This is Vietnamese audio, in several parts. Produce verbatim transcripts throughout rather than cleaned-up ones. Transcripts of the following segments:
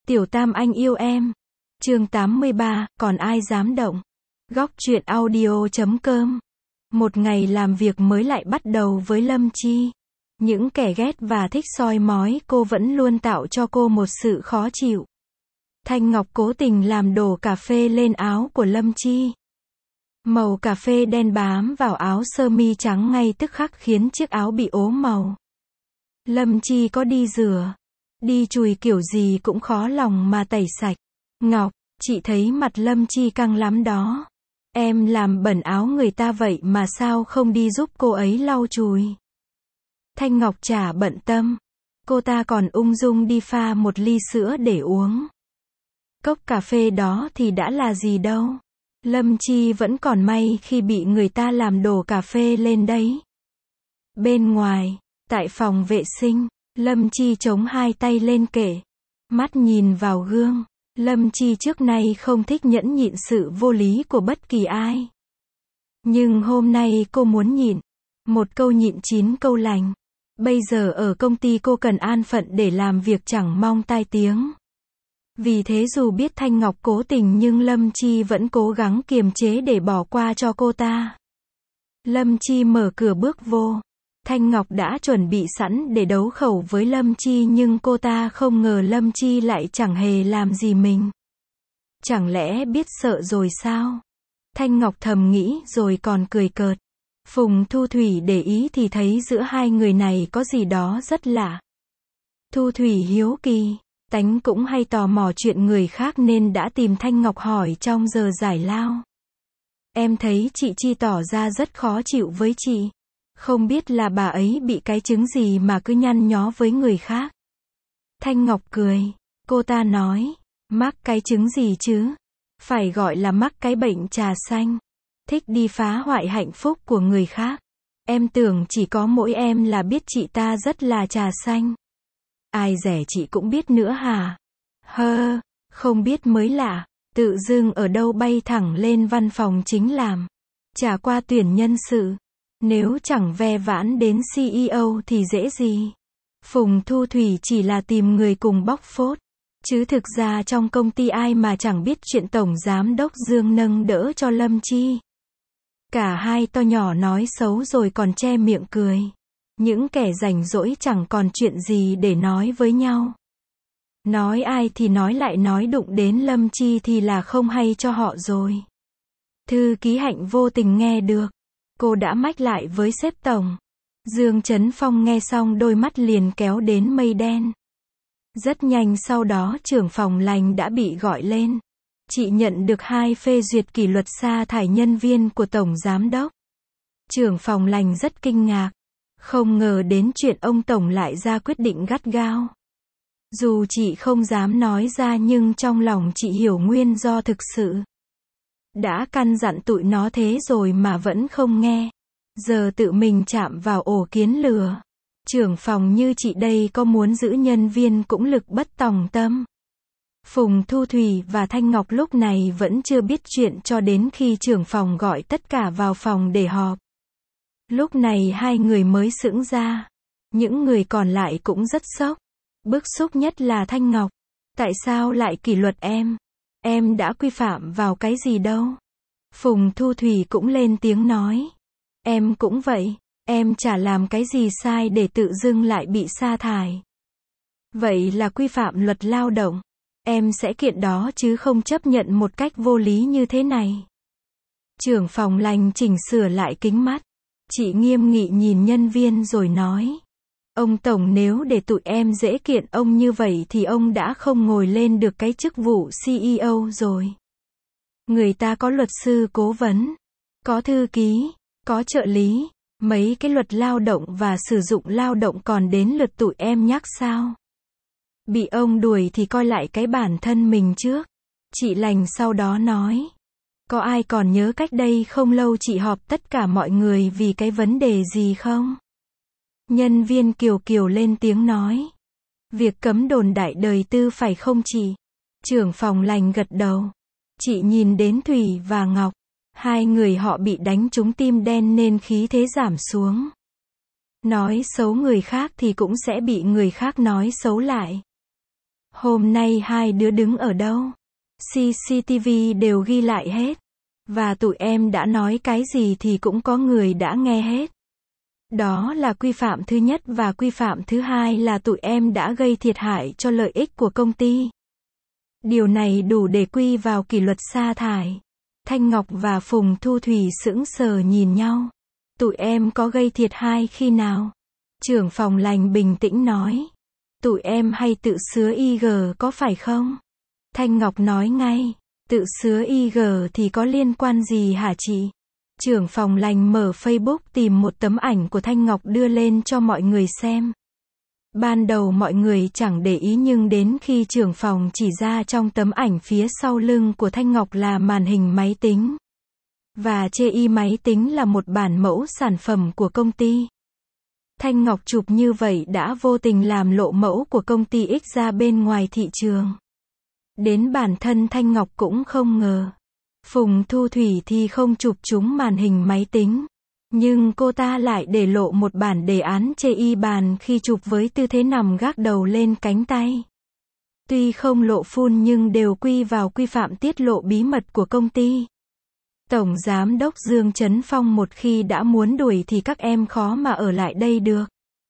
Tiểu Tam anh yêu em. Chương tám mươi ba, còn ai dám động. Góc truyện audio chấm com. Một ngày làm việc mới lại bắt đầu với Lâm Chi. Những kẻ ghét và thích soi mói cô vẫn luôn tạo cho cô một sự khó chịu. Thanh Ngọc cố tình làm đổ cà phê lên áo của Lâm Chi. Màu cà phê đen bám vào áo sơ mi trắng ngay tức khắc khiến chiếc áo bị ố màu. Lâm Chi có đi rửa, đi chùi kiểu gì cũng khó lòng mà tẩy sạch. Ngọc, chị thấy mặt Lâm Chi căng lắm đó. Em làm bẩn áo người ta vậy mà sao không đi giúp cô ấy lau chùi. Thanh Ngọc chả bận tâm. Cô ta còn ung dung đi pha một ly sữa để uống. Cốc cà phê đó thì đã là gì đâu. Lâm Chi vẫn còn may khi bị người ta làm đổ cà phê lên đấy. Bên ngoài, tại phòng vệ sinh, Lâm Chi chống hai tay lên kệ. Mắt nhìn vào gương. Lâm Chi trước nay không thích nhẫn nhịn sự vô lý của bất kỳ ai. Nhưng hôm nay cô muốn nhịn. Một câu nhịn chín câu lành. Bây giờ ở công ty cô cần an phận để làm việc chẳng mong tai tiếng. Vì thế dù biết Thanh Ngọc cố tình nhưng Lâm Chi vẫn cố gắng kiềm chế để bỏ qua cho cô ta. Lâm Chi mở cửa bước vô. Thanh Ngọc đã chuẩn bị sẵn để đấu khẩu với Lâm Chi nhưng cô ta không ngờ Lâm Chi lại chẳng hề làm gì mình. Chẳng lẽ biết sợ rồi sao? Thanh Ngọc thầm nghĩ rồi còn cười cợt. Phùng Thu Thủy để ý thì thấy giữa hai người này có gì đó rất lạ. Thu Thủy hiếu kỳ, tánh cũng hay tò mò chuyện người khác nên đã tìm Thanh Ngọc hỏi trong giờ giải lao. Em thấy chị Chi tỏ ra rất khó chịu với chị. Không biết là bà ấy bị cái chứng gì mà cứ nhăn nhó với người khác. Thanh Ngọc cười. Cô ta nói, mắc cái chứng gì chứ? Phải gọi là mắc cái bệnh trà xanh. Thích đi phá hoại hạnh phúc của người khác. Em tưởng chỉ có mỗi em là biết chị ta rất là trà xanh. Ai rẻ chị cũng biết nữa hả? Hơ, không biết mới lạ. Tự dưng ở đâu bay thẳng lên văn phòng chính làm. Trả qua tuyển nhân sự. Nếu chẳng ve vãn đến xê e ô thì dễ gì. Phùng Thu Thủy chỉ là tìm người cùng bóc phốt. Chứ thực ra trong công ty ai mà chẳng biết chuyện Tổng Giám đốc Dương nâng đỡ cho Lâm Chi. Cả hai to nhỏ nói xấu rồi còn che miệng cười. Những kẻ rảnh rỗi chẳng còn chuyện gì để nói với nhau. Nói ai thì nói lại nói đụng đến Lâm Chi thì là không hay cho họ rồi. Thư ký Hạnh vô tình nghe được. Cô đã mách lại với sếp tổng. Dương Chấn Phong nghe xong đôi mắt liền kéo đến mây đen. Rất nhanh sau đó trưởng phòng lành đã bị gọi lên. Chị nhận được hai phê duyệt kỷ luật sa thải nhân viên của Tổng Giám đốc. Trưởng phòng lành rất kinh ngạc. Không ngờ đến chuyện ông Tổng lại ra quyết định gắt gao. Dù chị không dám nói ra nhưng trong lòng chị hiểu nguyên do thực sự. Đã căn dặn tụi nó thế rồi mà vẫn không nghe. Giờ tự mình chạm vào ổ kiến lừa. Trưởng phòng như chị đây có muốn giữ nhân viên cũng lực bất tòng tâm. Phùng Thu Thủy và Thanh Ngọc lúc này vẫn chưa biết chuyện cho đến khi trưởng phòng gọi tất cả vào phòng để họp. Lúc này hai người mới sững ra. Những người còn lại cũng rất sốc. Bức xúc nhất là Thanh Ngọc. Tại sao lại kỷ luật em? Em đã quy phạm vào cái gì đâu? Phùng Thu Thủy cũng lên tiếng nói. Em cũng vậy. Em chả làm cái gì sai để tự dưng lại bị sa thải. Vậy là quy phạm luật lao động. Em sẽ kiện đó chứ không chấp nhận một cách vô lý như thế này. Trưởng phòng lành chỉnh sửa lại kính mắt. Chị nghiêm nghị nhìn nhân viên rồi nói. Ông Tổng nếu để tụi em dễ kiện ông như vậy thì ông đã không ngồi lên được cái chức vụ xê e ô rồi. Người ta có luật sư cố vấn, có thư ký, có trợ lý, mấy cái luật lao động và sử dụng lao động còn đến lượt tụi em nhắc sao? Bị ông đuổi thì coi lại cái bản thân mình trước. Chị lành sau đó nói. Có ai còn nhớ cách đây không lâu chị họp tất cả mọi người vì cái vấn đề gì không? Nhân viên Kiều Kiều lên tiếng nói. Việc cấm đồn đại đời tư phải không chị? Trưởng phòng lành gật đầu. Chị nhìn đến Thủy và Ngọc. Hai người họ bị đánh trúng tim đen nên khí thế giảm xuống. Nói xấu người khác thì cũng sẽ bị người khác nói xấu lại. Hôm nay hai đứa đứng ở đâu? xê xê tê vê đều ghi lại hết. Và tụi em đã nói cái gì thì cũng có người đã nghe hết. Đó là quy phạm thứ nhất và quy phạm thứ hai là tụi em đã gây thiệt hại cho lợi ích của công ty. Điều này đủ để quy vào kỷ luật sa thải. Thanh Ngọc và Phùng Thu Thủy sững sờ nhìn nhau. Tụi em có gây thiệt hại khi nào? Trưởng phòng lành bình tĩnh nói. Tụi em hay tự sứa i giê có phải không? Thanh Ngọc nói ngay. Tự sứa i giê thì có liên quan gì hả chị? Trưởng phòng lành mở Facebook tìm một tấm ảnh của Thanh Ngọc đưa lên cho mọi người xem. Ban đầu mọi người chẳng để ý nhưng đến khi trưởng phòng chỉ ra trong tấm ảnh phía sau lưng của Thanh Ngọc là màn hình máy tính. Và chê y máy tính là một bản mẫu sản phẩm của công ty. Thanh Ngọc chụp như vậy đã vô tình làm lộ mẫu của công ty X ra bên ngoài thị trường. Đến bản thân Thanh Ngọc cũng không ngờ. Phùng Thu Thủy thì không chụp trúng màn hình máy tính. Nhưng cô ta lại để lộ một bản đề án chê y bàn khi chụp với tư thế nằm gác đầu lên cánh tay. Tuy không lộ phun nhưng đều quy vào quy phạm tiết lộ bí mật của công ty. Tổng Giám đốc Dương Trấn Phong một khi đã muốn đuổi thì các em khó mà ở lại đây được.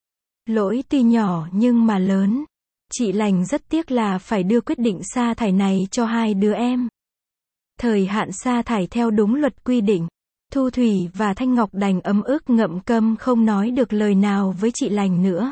Lỗi tuy nhỏ nhưng mà lớn. Chị Lành rất tiếc là phải đưa quyết định sa thải này cho hai đứa em. Thời hạn sa thải theo đúng luật quy định. Thu Thủy và Thanh Ngọc đành ấm ức ngậm câm không nói được lời nào với chị Lành nữa.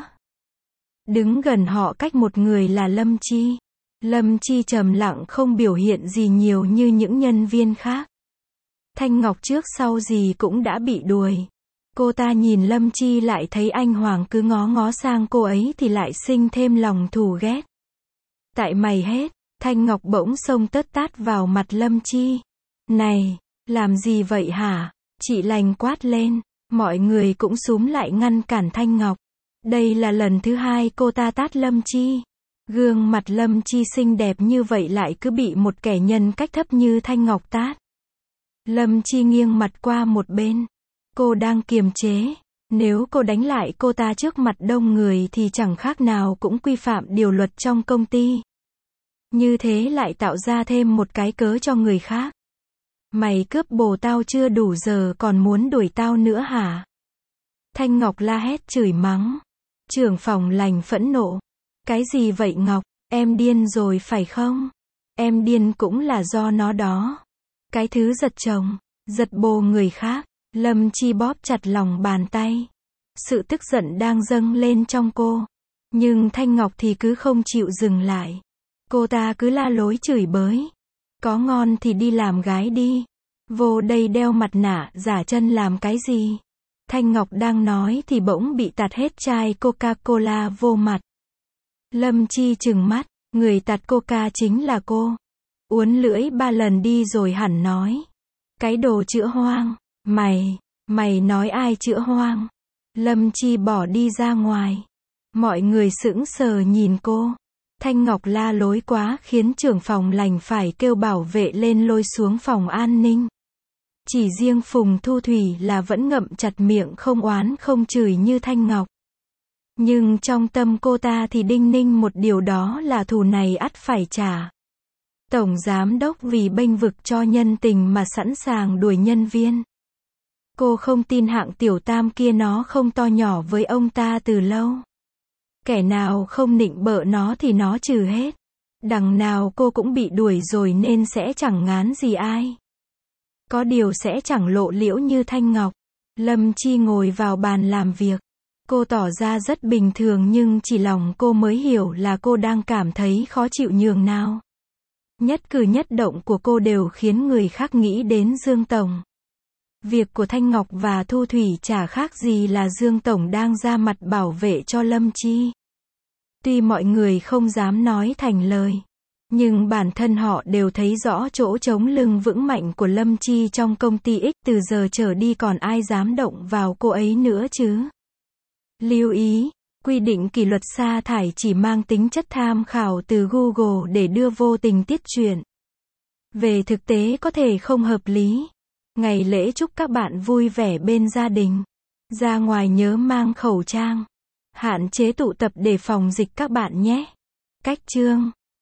Đứng gần họ cách một người là Lâm Chi. Lâm Chi trầm lặng không biểu hiện gì nhiều như những nhân viên khác. Thanh Ngọc trước sau gì cũng đã bị đuổi. Cô ta nhìn Lâm Chi lại thấy anh Hoàng cứ ngó ngó sang cô ấy thì lại sinh thêm lòng thù ghét. Tại mày hết, Thanh Ngọc bỗng xông tất tát vào mặt Lâm Chi. Này, làm gì vậy hả? Chị Lành quát lên. Mọi người cũng xúm lại ngăn cản Thanh Ngọc. Đây là lần thứ hai cô ta tát Lâm Chi. Gương mặt Lâm Chi xinh đẹp như vậy lại cứ bị một kẻ nhân cách thấp như Thanh Ngọc tát. Lâm Chi nghiêng mặt qua một bên. Cô đang kiềm chế. Nếu cô đánh lại cô ta trước mặt đông người thì chẳng khác nào cũng quy phạm điều luật trong công ty. Như thế lại tạo ra thêm một cái cớ cho người khác. Mày cướp bồ tao chưa đủ giờ còn muốn đuổi tao nữa hả? Thanh Ngọc la hét chửi mắng. Trưởng phòng lành phẫn nộ. Cái gì vậy Ngọc? Em điên rồi phải không? Em điên cũng là do nó đó. Cái thứ giật chồng, giật bồ người khác. Lâm Chi bóp chặt lòng bàn tay. Sự tức giận đang dâng lên trong cô. Nhưng Thanh Ngọc thì cứ không chịu dừng lại. Cô ta cứ la lối chửi bới. Có ngon thì đi làm gái đi. Vô đây đeo mặt nạ giả chân làm cái gì? Thanh Ngọc đang nói thì bỗng bị tạt hết chai Coca-Cola vô mặt. Lâm Chi trừng mắt. Người tạt Coca chính là cô. Uốn lưỡi ba lần đi rồi hẳn nói. Cái đồ chữa hoang. Mày, mày nói ai chữa hoang? Lâm Chi bỏ đi ra ngoài. Mọi người sững sờ nhìn cô. Thanh Ngọc la lối quá khiến trưởng phòng lành phải kêu bảo vệ lên lôi xuống phòng an ninh. Chỉ riêng Phùng Thu Thủy là vẫn ngậm chặt miệng không oán không chửi như Thanh Ngọc. Nhưng trong tâm cô ta thì đinh ninh một điều đó là thù này ắt phải trả. Tổng Giám đốc vì bênh vực cho nhân tình mà sẵn sàng đuổi nhân viên. Cô không tin hạng tiểu tam kia nó không to nhỏ với ông ta từ lâu. Kẻ nào không nịnh bợ nó thì nó trừ hết. Đằng nào cô cũng bị đuổi rồi nên sẽ chẳng ngán gì ai. Có điều sẽ chẳng lộ liễu như Thanh Ngọc. Lâm Chi ngồi vào bàn làm việc. Cô tỏ ra rất bình thường nhưng chỉ lòng cô mới hiểu là cô đang cảm thấy khó chịu nhường nào. Nhất cử nhất động của cô đều khiến người khác nghĩ đến Dương Tổng. Việc của Thanh Ngọc và Thu Thủy chả khác gì là Dương Tổng đang ra mặt bảo vệ cho Lâm Chi. Tuy mọi người không dám nói thành lời, nhưng bản thân họ đều thấy rõ chỗ chống lưng vững mạnh của Lâm Chi trong công ty X. Từ giờ trở đi còn ai dám động vào cô ấy nữa chứ? Lưu ý, quy định kỷ luật sa thải chỉ mang tính chất tham khảo từ Google để đưa vô tình tiết truyện. Về thực tế có thể không hợp lý. Ngày lễ chúc các bạn vui vẻ bên gia đình. Ra ngoài nhớ mang khẩu trang. Hạn chế tụ tập để phòng dịch các bạn nhé. Cách chương